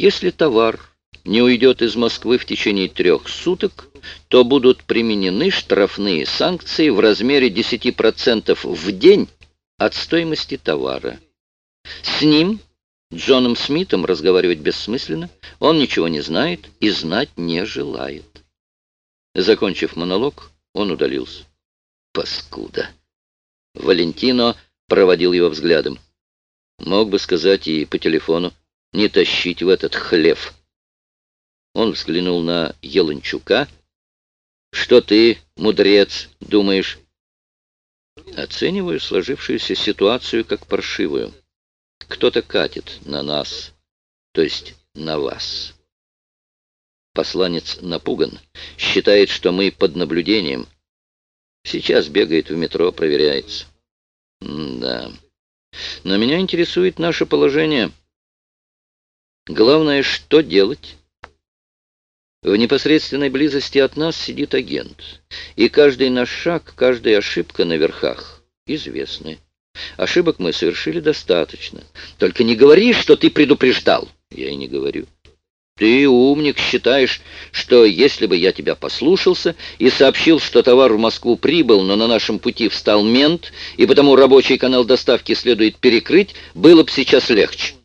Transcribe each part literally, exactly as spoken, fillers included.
Если товар не уйдет из Москвы в течение трех суток, то будут применены штрафные санкции в размере десяти процентов в день от стоимости товара. С ним, Джоном Смитом, разговаривать бессмысленно, он ничего не знает и знать не желает. Закончив монолог, он удалился. Паскуда! Валентино проводил его взглядом. Мог бы сказать и по телефону: не тащить в этот хлев. Он взглянул на Еланчука. «Что ты, мудрец, думаешь?» «Оцениваю сложившуюся ситуацию как паршивую. Кто-то катит на нас, то есть на вас. Посланец напуган, считает, что мы под наблюдением. Сейчас бегает в метро, проверяется. М-да. Но меня интересует наше положение. Главное, что делать?» В непосредственной близости от нас сидит агент, и каждый наш шаг, каждая ошибка на верхах известны. Ошибок мы совершили достаточно. Только не говори, что ты предупреждал. Я и не говорю. Ты, умник, считаешь, что если бы я тебя послушался и сообщил, что товар в Москву прибыл, но на нашем пути встал мент, и потому рабочий канал доставки следует перекрыть, было бы сейчас легче.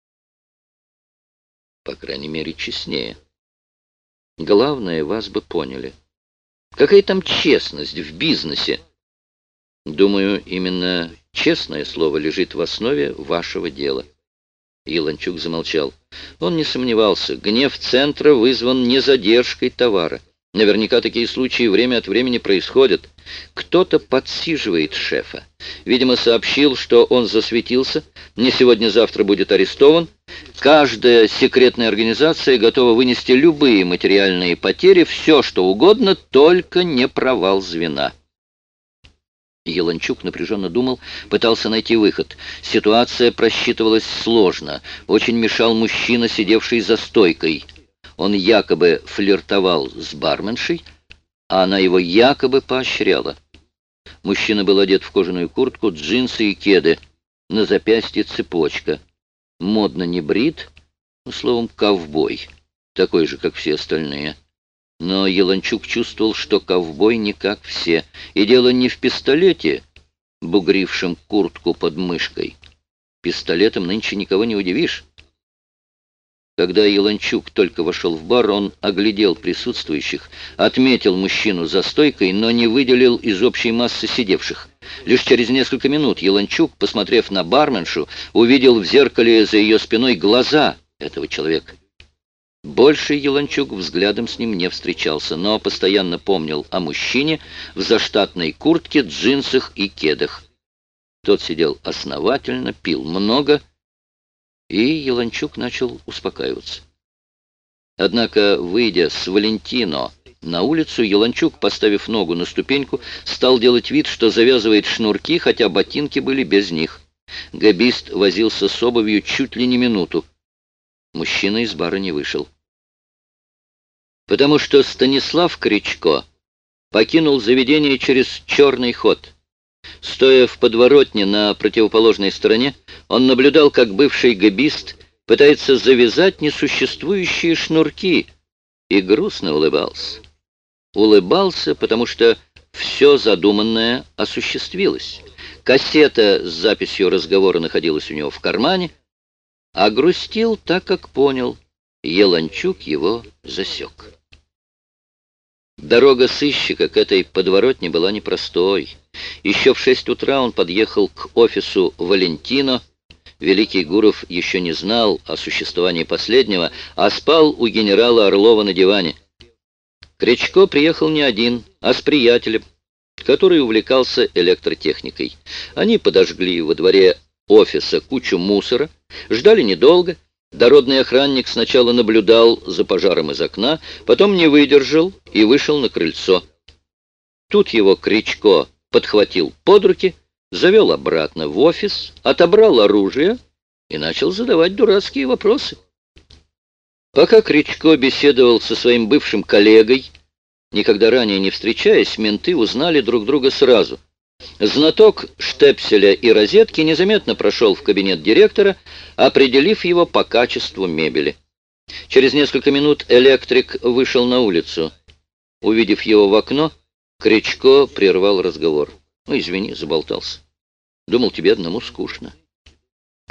По крайней мере, честнее. Главное, вас бы поняли. Какая там честность в бизнесе? Думаю, именно честное слово лежит в основе вашего дела. Еланчук замолчал. Он не сомневался. Гнев центра вызван не задержкой товара. Наверняка такие случаи время от времени происходят. Кто-то подсиживает шефа. Видимо, сообщил, что он засветился, не сегодня-завтра будет арестован. Каждая секретная организация готова вынести любые материальные потери, все что угодно, только не провал звена. Еланчук напряженно думал, пытался найти выход. Ситуация просчитывалась сложно. Очень мешал мужчина, сидевший за стойкой. Он якобы флиртовал с барменшей, а она его якобы поощряла. Мужчина был одет в кожаную куртку, джинсы и кеды. На запястье цепочка. Модно не брит, ну, словом, ковбой. Такой же, как все остальные. Но Еланчук чувствовал, что ковбой не как все. И дело не в пистолете, бугрившем куртку под мышкой. Пистолетом нынче никого не удивишь. Когда Еланчук только вошел в бар, он оглядел присутствующих, отметил мужчину за стойкой, но не выделил из общей массы сидевших. Лишь через несколько минут Еланчук, посмотрев на барменшу, увидел в зеркале за ее спиной глаза этого человека. Больше Еланчук взглядом с ним не встречался, но постоянно помнил о мужчине в заштатной куртке, джинсах и кедах. Тот сидел основательно, пил много, и Еланчук начал успокаиваться. Однако, выйдя с Валентино на улицу, Еланчук, поставив ногу на ступеньку, стал делать вид, что завязывает шнурки, хотя ботинки были без них. Габист возился с обувью чуть ли не минуту. Мужчина из бара не вышел. Потому что Станислав Кричко покинул заведение через черный ход. Стоя в подворотне на противоположной стороне, он наблюдал, как бывший габист пытается завязать несуществующие шнурки, и грустно улыбался. Улыбался, потому что все задуманное осуществилось. Кассета с записью разговора находилась у него в кармане, а грустил так, как понял. Еланчук его засек. Дорога сыщика к этой подворотне была непростой. Еще в шесть утра он подъехал к офису Валентино. Великий Гуров еще не знал о существовании последнего, а спал у генерала Орлова на диване. Кричко приехал не один, а с приятелем, который увлекался электротехникой. Они подожгли во дворе офиса кучу мусора, ждали недолго. Дородный охранник сначала наблюдал за пожаром из окна, потом не выдержал и вышел на крыльцо. Тут его Кричко подхватил под руки, завел обратно в офис, отобрал оружие и начал задавать дурацкие вопросы. Пока Кричко беседовал со своим бывшим коллегой, никогда ранее не встречаясь, менты узнали друг друга сразу. Знаток штепселя и розетки незаметно прошел в кабинет директора, определив его по качеству мебели. Через несколько минут электрик вышел на улицу. Увидев его в окно, Крячко прервал разговор. «Ну, извини, заболтался. Думал, тебе одному скучно».